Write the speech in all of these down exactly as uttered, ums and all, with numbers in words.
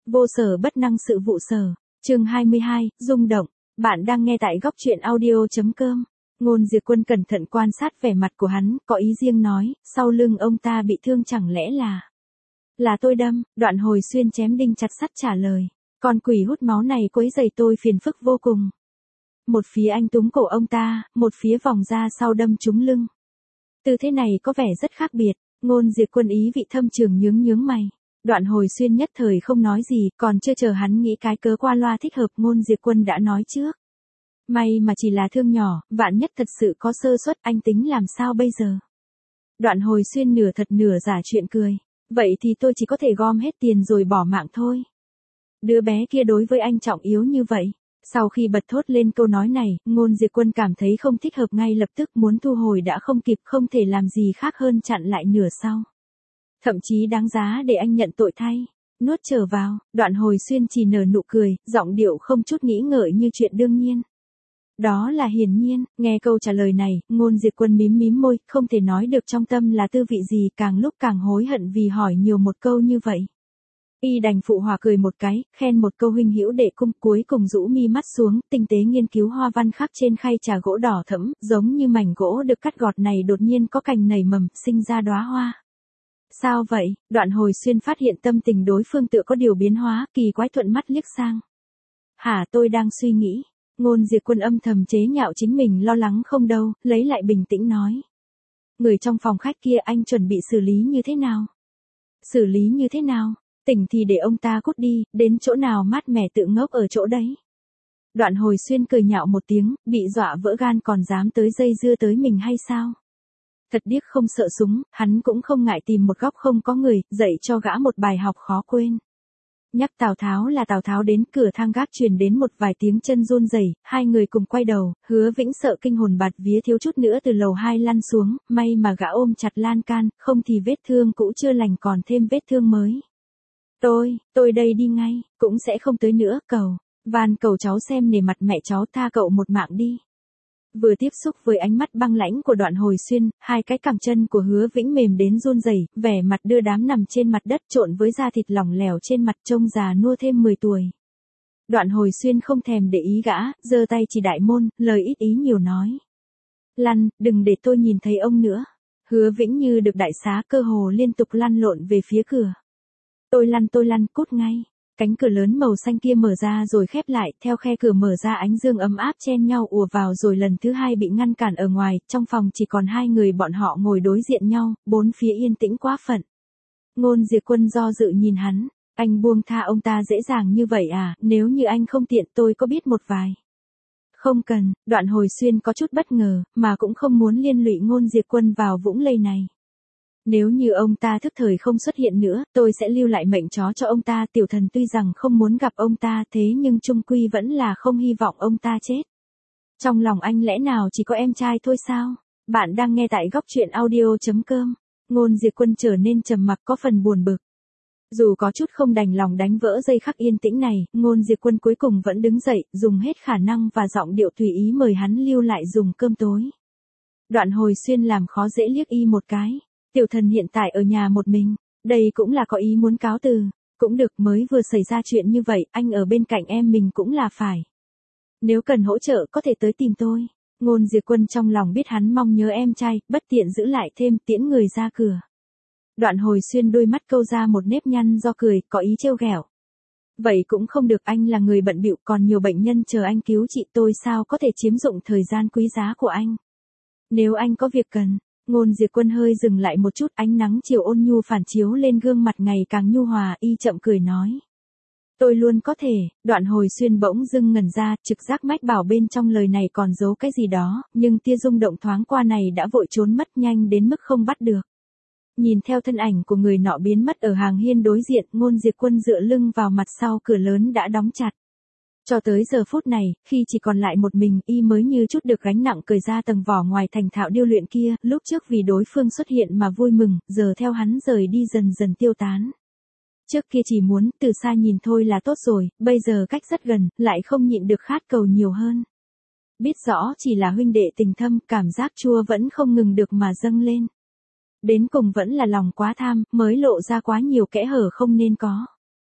Vô sở bất năng sự vụ sở. Chương hai mươi hai, rung động. Bạn đang nghe tại góc truyện audio chấm com. Ngôn Diệp Quân cẩn thận quan sát vẻ mặt của hắn, có ý riêng nói, sau lưng ông ta bị thương chẳng lẽ là... Là tôi đâm, Đoạn Hồi Xuyên chém đinh chặt sắt trả lời. Con quỷ hút máu này quấy rầy tôi phiền phức vô cùng. Một phía anh túm cổ ông ta, một phía vòng ra sau đâm trúng lưng. Tư thế này có vẻ rất khác biệt. Ngôn Diệp Quân ý vị thâm trường nhướng nhướng mày. Đoạn Hồi Xuyên nhất thời không nói gì, còn chưa chờ hắn nghĩ cái cớ qua loa thích hợp, Ngôn Diệp Quân đã nói trước. May mà chỉ là thương nhỏ, vạn nhất thật sự có sơ suất, anh tính làm sao bây giờ? Đoạn Hồi Xuyên nửa thật nửa giả chuyện cười. Vậy thì tôi chỉ có thể gom hết tiền rồi bỏ mạng thôi. Đứa bé kia đối với anh trọng yếu như vậy. Sau khi bật thốt lên câu nói này, Ngôn Diệp Quân cảm thấy không thích hợp, ngay lập tức muốn thu hồi đã không kịp, không thể làm gì khác hơn chặn lại nửa sau. Thậm chí đáng giá để anh nhận tội thay. Nuốt trở vào, Đoạn Hồi Xuyên chỉ nở nụ cười, giọng điệu không chút nghĩ ngợi như chuyện đương nhiên. Đó là hiển nhiên. Nghe câu trả lời này, Ngôn Diệp Quân mím mím môi, không thể nói được trong tâm là tư vị gì, càng lúc càng hối hận vì hỏi nhiều một câu như vậy. Y đành phụ hòa cười một cái, khen một câu huynh hữu đệ cung, cuối cùng rũ mi mắt xuống, tinh tế nghiên cứu hoa văn khắc trên khay trà gỗ đỏ thẫm, giống như mảnh gỗ được cắt gọt này đột nhiên có cành nảy mầm, sinh ra đóa hoa. Sao vậy? Đoạn Hồi Xuyên phát hiện tâm tình đối phương tựa có điều biến hóa, kỳ quái thuận mắt liếc sang. Hả, tôi đang suy nghĩ. Ngôn Diệp Quân âm thầm chế nhạo chính mình lo lắng không đâu, lấy lại bình tĩnh nói. Người trong phòng khách kia anh chuẩn bị xử lý như thế nào? Xử lý như thế nào? Tỉnh thì để ông ta cút đi, đến chỗ nào mát mẻ tự ngốc ở chỗ đấy. Đoạn Hồi Xuyên cười nhạo một tiếng, bị dọa vỡ gan còn dám tới dây dưa tới mình hay sao? Thật điếc không sợ súng, hắn cũng không ngại tìm một góc không có người, dạy cho gã một bài học khó quên. Nhắc Tào Tháo là Tào Tháo đến, cửa thang gác truyền đến một vài tiếng chân run rẩy, hai người cùng quay đầu, Hứa Vĩnh sợ kinh hồn bạt vía thiếu chút nữa từ lầu hai lăn xuống, may mà gã ôm chặt lan can, không thì vết thương cũ chưa lành còn thêm vết thương mới. Tôi, tôi đây đi ngay, cũng sẽ không tới nữa, cầu, van cầu cháu xem nể mặt mẹ cháu, tha cậu một mạng đi. Vừa tiếp xúc với ánh mắt băng lãnh của Đoạn Hồi Xuyên, hai cái cẳng chân của Hứa Vĩnh mềm đến run rẩy, vẻ mặt đưa đám nằm trên mặt đất trộn với da thịt lỏng lẻo trên mặt, trông già nua thêm mười tuổi. Đoạn Hồi Xuyên không thèm để ý gã, giơ tay chỉ đại môn, lời ít ý nhiều nói. Lăn, đừng để tôi nhìn thấy ông nữa. Hứa Vĩnh như được đại xá, cơ hồ liên tục lăn lộn về phía cửa. Tôi lăn tôi lăn, cút ngay. Cánh cửa lớn màu xanh kia mở ra rồi khép lại, theo khe cửa mở ra ánh dương ấm áp chen nhau ùa vào rồi lần thứ hai bị ngăn cản ở ngoài, trong phòng chỉ còn hai người bọn họ ngồi đối diện nhau, bốn phía yên tĩnh quá phận. Ngôn Diệp Quân do dự nhìn hắn, anh buông tha ông ta dễ dàng như vậy à, nếu như anh không tiện tôi có biết một vài. Không cần, Đoạn Hồi Xuyên có chút bất ngờ, mà cũng không muốn liên lụy Ngôn Diệp Quân vào vũng lây này. Nếu như ông ta thức thời không xuất hiện nữa, tôi sẽ lưu lại mệnh chó cho ông ta. Tiểu thần tuy rằng không muốn gặp ông ta, thế nhưng chung quy vẫn là không hy vọng ông ta chết. Trong lòng anh lẽ nào chỉ có em trai thôi sao? Bạn đang nghe tại góc truyện audio chấm com. Ngôn Diệp Quân trở nên trầm mặc, có phần buồn bực. Dù có chút không đành lòng đánh vỡ dây khắc yên tĩnh này, Ngôn Diệp Quân cuối cùng vẫn đứng dậy, dùng hết khả năng và giọng điệu tùy ý mời hắn lưu lại dùng cơm tối. Đoạn Hồi Xuyên làm khó dễ liếc y một cái. Tiểu thần hiện tại ở nhà một mình, đây cũng là có ý muốn cáo từ. Cũng được, mới vừa xảy ra chuyện như vậy, anh ở bên cạnh em mình cũng là phải. Nếu cần hỗ trợ có thể tới tìm tôi. Ngôn Diệp Quân trong lòng biết hắn mong nhớ em trai, bất tiện giữ lại thêm, tiễn người ra cửa. Đoạn Hồi Xuyên đôi mắt câu ra một nếp nhăn do cười, có ý trêu ghẹo. Vậy cũng không được, anh là người bận bịu, còn nhiều bệnh nhân chờ anh cứu trị, tôi sao có thể chiếm dụng thời gian quý giá của anh. Nếu anh có việc cần. Ngôn Diệp Quân hơi dừng lại một chút, ánh nắng chiều ôn nhu phản chiếu lên gương mặt ngày càng nhu hòa, y chậm cười nói. Tôi luôn có thể. Đoạn Hồi Xuyên bỗng dưng ngẩn ra, trực giác mách bảo bên trong lời này còn giấu cái gì đó, nhưng tia rung động thoáng qua này đã vội trốn mất nhanh đến mức không bắt được. Nhìn theo thân ảnh của người nọ biến mất ở hàng hiên đối diện, Ngôn Diệp Quân dựa lưng vào mặt sau cửa lớn đã đóng chặt. Cho tới giờ phút này, khi chỉ còn lại một mình, y mới như chút được gánh nặng cởi ra tầng vỏ ngoài thành thạo điêu luyện kia, lúc trước vì đối phương xuất hiện mà vui mừng, giờ theo hắn rời đi dần dần tiêu tán. Trước kia chỉ muốn, từ xa nhìn thôi là tốt rồi, bây giờ cách rất gần, lại không nhịn được khát cầu nhiều hơn. Biết rõ chỉ là huynh đệ tình thâm, cảm giác chua vẫn không ngừng được mà dâng lên. Đến cùng vẫn là lòng quá tham, mới lộ ra quá nhiều kẽ hở không nên có.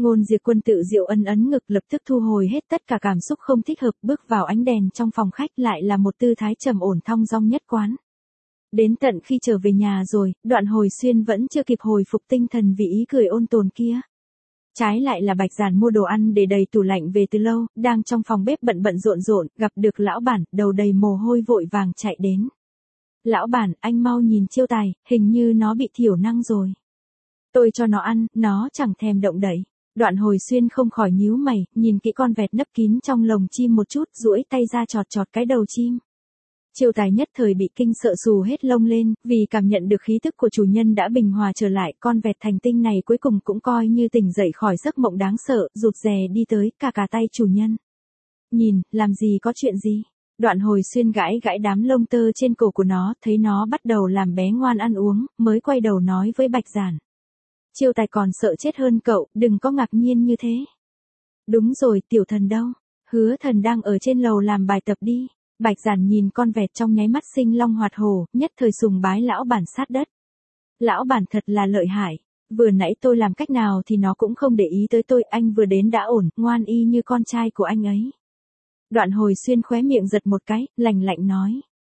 Ngôn Diệp Quân tự diệu ấn ấn ngực, lập tức thu hồi hết tất cả cảm xúc không thích hợp, bước vào ánh đèn trong phòng khách, lại là một tư thái trầm ổn thong dong nhất quán. Đến tận khi trở về nhà rồi, Đoạn Hồi Xuyên vẫn chưa kịp hồi phục tinh thần vì ý cười ôn tồn kia. Trái lại là Bạch Giản mua đồ ăn để đầy tủ lạnh về từ lâu, đang trong phòng bếp bận bận rộn rộn, gặp được lão bản, đầu đầy mồ hôi vội vàng chạy đến. Lão bản, anh mau nhìn Chiêu Tài, hình như nó bị thiểu năng rồi. Tôi cho nó ăn, nó chẳng thèm động đậy. Đoạn Hồi Xuyên không khỏi nhíu mày, nhìn kỹ con vẹt nấp kín trong lồng chim một chút, duỗi tay ra chọt chọt cái đầu chim. Chiêu Tài nhất thời bị kinh sợ xù hết lông lên, vì cảm nhận được khí tức của chủ nhân đã bình hòa trở lại, con vẹt thành tinh này cuối cùng cũng coi như tỉnh dậy khỏi giấc mộng đáng sợ, rụt rè đi tới, cà cà tay chủ nhân. Nhìn, làm gì có chuyện gì? Đoạn Hồi Xuyên gãi gãi đám lông tơ trên cổ của nó, thấy nó bắt đầu làm bé ngoan ăn uống, mới quay đầu nói với Bạch Giản. Chiêu Tài còn sợ chết hơn cậu, đừng có ngạc nhiên như thế. Đúng rồi, Tiểu Thần đâu? Hứa Thần đang ở trên lầu làm bài tập đi. Bạch Giản nhìn con vẹt trong nháy mắt sinh long hoạt hổ, nhất thời sùng bái lão bản sát đất. Lão bản thật là lợi hại, vừa nãy tôi làm cách nào thì nó cũng không để ý tới tôi, anh vừa đến đã ổn, ngoan y như con trai của anh ấy. Đoạn Hồi Xuyên khóe miệng giật một cái, lạnh lạnh nói.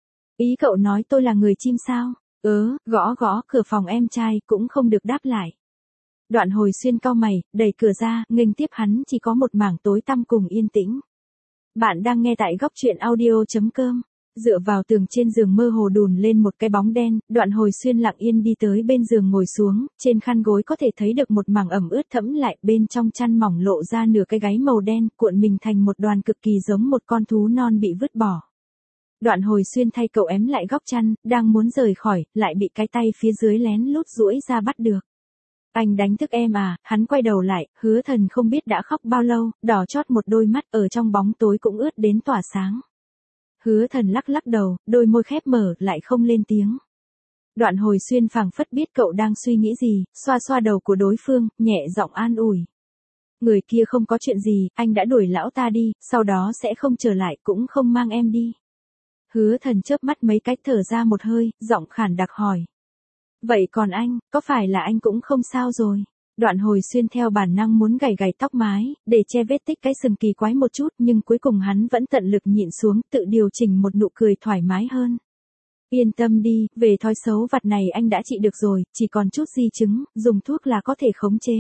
Ý cậu nói tôi là người chim sao? Ớ, gõ gõ cửa phòng em trai cũng không được đáp lại. Đoạn Hồi Xuyên cau mày, đẩy cửa ra, nghênh tiếp hắn chỉ có một mảng tối tăm cùng yên tĩnh. Bạn đang nghe tại góc truyện audio chấm com. Dựa vào tường trên giường mơ hồ đùn lên một cái bóng đen, Đoạn Hồi Xuyên lặng yên đi tới bên giường ngồi xuống, trên khăn gối có thể thấy được một mảng ẩm ướt thẫm lại, bên trong chăn mỏng lộ ra nửa cái gáy màu đen, cuộn mình thành một đoàn cực kỳ giống một con thú non bị vứt bỏ. Đoạn Hồi Xuyên thay cậu ém lại góc chăn, đang muốn rời khỏi, lại bị cái tay phía dưới lén lút duỗi ra bắt được. Anh đánh thức em à? Hắn quay đầu lại, Hứa Thần không biết đã khóc bao lâu, đỏ chót một đôi mắt ở trong bóng tối cũng ướt đến tỏa sáng. Hứa Thần lắc lắc đầu, đôi môi khép mở, lại không lên tiếng. Đoạn Hồi Xuyên phảng phất biết cậu đang suy nghĩ gì, xoa xoa đầu của đối phương, nhẹ giọng an ủi. Người kia không có chuyện gì, anh đã đuổi lão ta đi, sau đó sẽ không trở lại, cũng không mang em đi. Hứa Thần chớp mắt mấy cái, thở ra một hơi, giọng khản đặc hỏi. Vậy còn anh, có phải là anh cũng không sao rồi? Đoạn Hồi Xuyên theo bản năng muốn gảy gảy tóc mái, để che vết tích cái sừng kỳ quái một chút, nhưng cuối cùng hắn vẫn tận lực nhịn xuống, tự điều chỉnh một nụ cười thoải mái hơn. Yên tâm đi, về thói xấu vặt này anh đã trị được rồi, chỉ còn chút di chứng, dùng thuốc là có thể khống chế.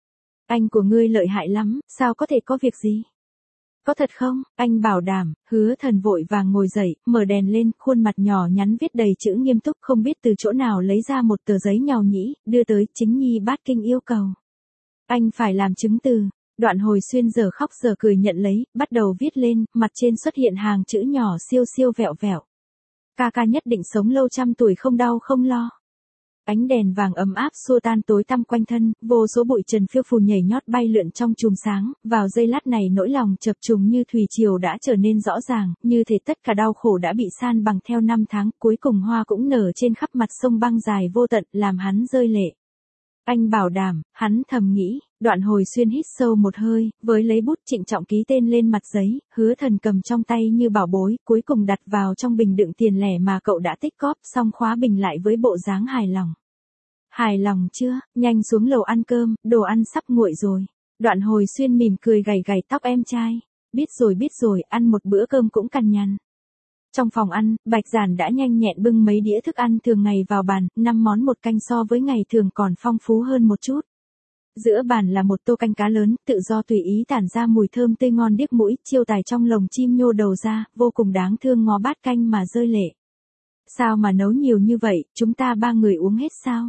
Anh của ngươi lợi hại lắm, sao có thể có việc gì? Có thật không? Anh bảo đảm. Hứa Thần vội vàng ngồi dậy, mở đèn lên, khuôn mặt nhỏ nhắn viết đầy chữ nghiêm túc, không biết từ chỗ nào lấy ra một tờ giấy nhàu nhĩ, đưa tới. Chính nhi bát kinh yêu cầu. Anh phải làm chứng từ. Đoạn Hồi Xuyên giờ khóc giờ cười nhận lấy, bắt đầu viết lên, mặt trên xuất hiện hàng chữ nhỏ siêu siêu vẹo vẹo. Ca ca nhất định sống lâu trăm tuổi không đau không lo. Ánh đèn vàng ấm áp xua tan tối tăm quanh thân, vô số bụi trần phiêu phù nhảy nhót bay lượn trong chùm sáng, vào giây lát này nỗi lòng chập trùng như thủy triều đã trở nên rõ ràng, như thể tất cả đau khổ đã bị san bằng theo năm tháng, cuối cùng hoa cũng nở trên khắp mặt sông băng dài vô tận, làm hắn rơi lệ. Anh bảo đảm, hắn thầm nghĩ. Đoạn Hồi Xuyên hít sâu một hơi, với lấy bút trịnh trọng ký tên lên mặt giấy, Hứa Thần cầm trong tay như bảo bối, cuối cùng đặt vào trong bình đựng tiền lẻ mà cậu đã tích cóp, xong khóa bình lại với bộ dáng hài lòng. Hài lòng chưa? Nhanh xuống lầu ăn cơm, đồ ăn sắp nguội rồi. Đoạn Hồi Xuyên mỉm cười gảy gảy tóc em trai. Biết rồi biết rồi, ăn một bữa cơm cũng cằn nhằn. Trong phòng ăn, Bạch Giản đã nhanh nhẹn bưng mấy đĩa thức ăn thường ngày vào bàn, năm món một canh so với ngày thường còn phong phú hơn một chút. Giữa bàn là một tô canh cá lớn, tự do tùy ý tản ra mùi thơm tươi ngon điếc mũi, Chiêu Tài trong lồng chim nhô đầu ra, vô cùng đáng thương ngó bát canh mà rơi lệ. Sao mà nấu nhiều như vậy, chúng ta ba người uống hết sao?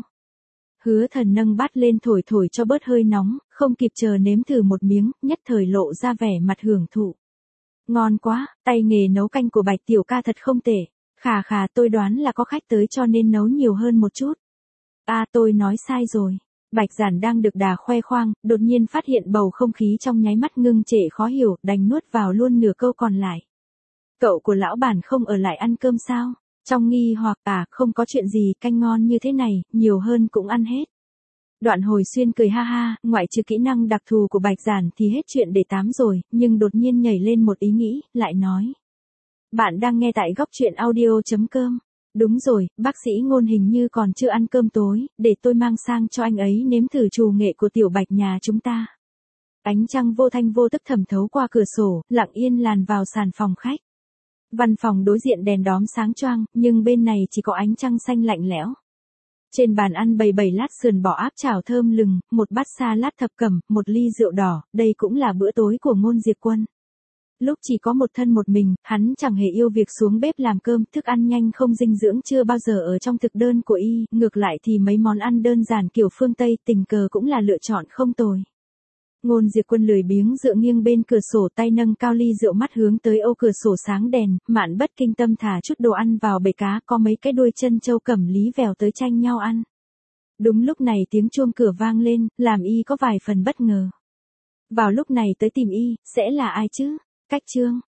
Hứa Thần nâng bát lên thổi thổi cho bớt hơi nóng, không kịp chờ nếm thử một miếng, nhất thời lộ ra vẻ mặt hưởng thụ. Ngon quá, tay nghề nấu canh của Bạch tiểu ca thật không tệ. Khà khà, tôi đoán là có khách tới cho nên nấu nhiều hơn một chút. À, tôi nói sai rồi. Bạch Giản đang được đà khoe khoang, đột nhiên phát hiện bầu không khí trong nháy mắt ngưng trệ khó hiểu, đành nuốt vào luôn nửa câu còn lại. Cậu của lão bản không ở lại ăn cơm sao? Trong nghi hoặc à, không có chuyện gì, canh ngon như thế này, nhiều hơn cũng ăn hết. Đoạn Hồi Xuyên cười ha ha, ngoại trừ kỹ năng đặc thù của Bạch Giản thì hết chuyện để tám rồi, nhưng đột nhiên nhảy lên một ý nghĩ, lại nói. Bạn đang nghe tại góc truyện audio chấm com. Đúng rồi, bác sĩ Ngôn hình như còn chưa ăn cơm tối, để tôi mang sang cho anh ấy nếm thử trù nghệ của tiểu Bạch nhà chúng ta. Ánh trăng vô thanh vô tức thẩm thấu qua cửa sổ, lặng yên làn vào sàn phòng khách. Văn phòng đối diện đèn đóm sáng choang, nhưng bên này chỉ có ánh trăng xanh lạnh lẽo. Trên bàn ăn bày bảy lát sườn bò áp chảo thơm lừng, một bát salad thập cẩm, một ly rượu đỏ, đây cũng là bữa tối của Ngôn Diệp Quân. Lúc chỉ có một thân một mình, hắn chẳng hề yêu việc xuống bếp làm cơm, thức ăn nhanh không dinh dưỡng chưa bao giờ ở trong thực đơn của y, ngược lại thì mấy món ăn đơn giản kiểu phương Tây tình cờ cũng là lựa chọn không tồi. Ngôn Diệp Quân lười biếng dựa nghiêng bên cửa sổ, tay nâng cao ly rượu, mắt hướng tới ô cửa sổ sáng đèn, Mạn Bất Kinh Tâm thả chút đồ ăn vào bể cá, có mấy cái đuôi chân châu cẩm lý vèo tới tranh nhau ăn. Đúng lúc này tiếng chuông cửa vang lên, làm y có vài phần bất ngờ. Vào lúc này tới tìm y, sẽ là ai chứ? Cách chương.